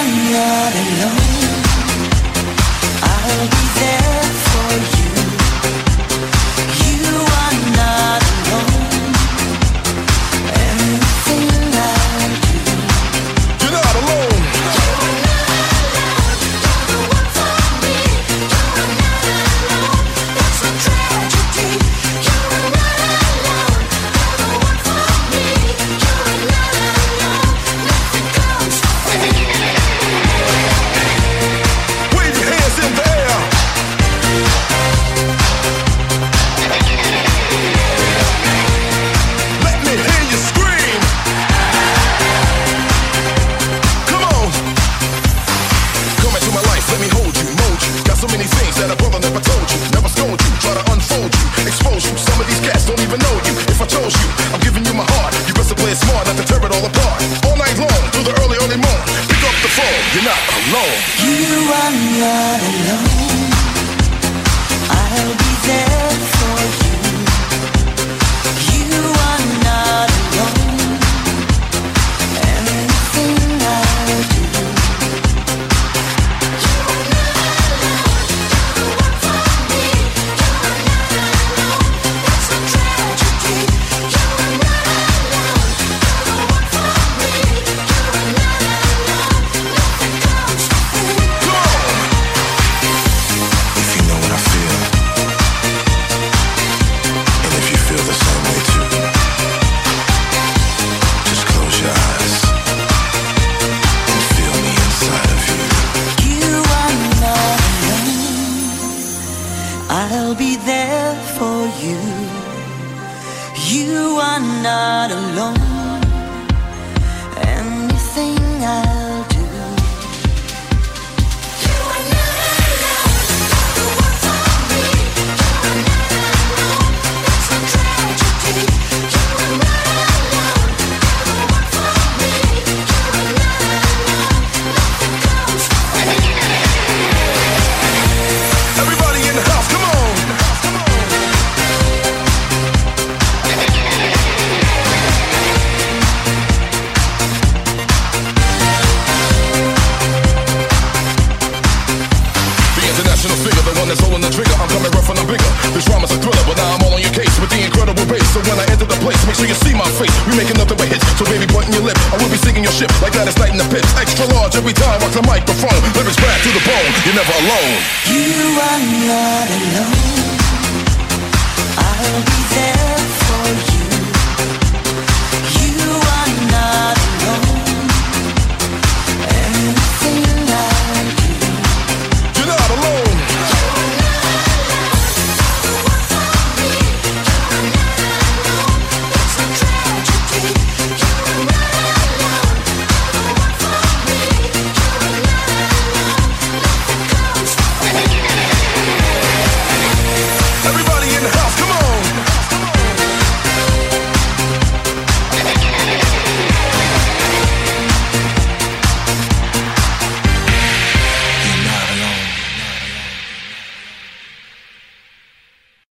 are not alone. I'll be there for you. You are not alone. Everything I do. You're not alone. You're not alone. You're the one for me. You're not alone. That's a tragedy. You're not alone. You're the one for me. You're not alone. Nothing comes free. Wave your hands in the air. Let me hear you scream. Come on. Come into my life, let me hold you, mold you. Got so many things that a brother never told you. Never stoned you, try to unfold you, expose you. Some of these cats don't even know you. If I chose you, I'm giving you my heart. You best to play it smart, not to tear it all apart. All night long, through the early, early morning. Pick up the phone, you're not alone. You are not alone. I'll be there for you. You are not alone. Anything I do. You are not alone. You're the one for me. You're not alone. That's a tragedy. You are not alone. You're the one for me. You're not alone. Nothing comes free. Go! If you know what I feel, and if you feel the same way too, just close your eyes and feel me inside of you. You are not alone. I'll be there for you. You are not alone. Anything I'll do. You are not alone. You're the one for me. You're not alone. That's a tragedy. You are not alone. You're the one for me. You're not alone. Nothing comes free. Everybody in the house, come on! The international figure, the one that's holding the trigger. I'm coming rough and I'm bigger. This drama's a thriller, but now I'm all on your case with the incredible bass. So when I enter the place, make sure you see my face. We making nothing but hits, so baby, button your lip. I will be singing your shit like Gladys Knight in the pits. Extra large every time, rock the microphone. Lyrics bad to the bone, you're never alone. You are not alone. I'll be there for you. You are not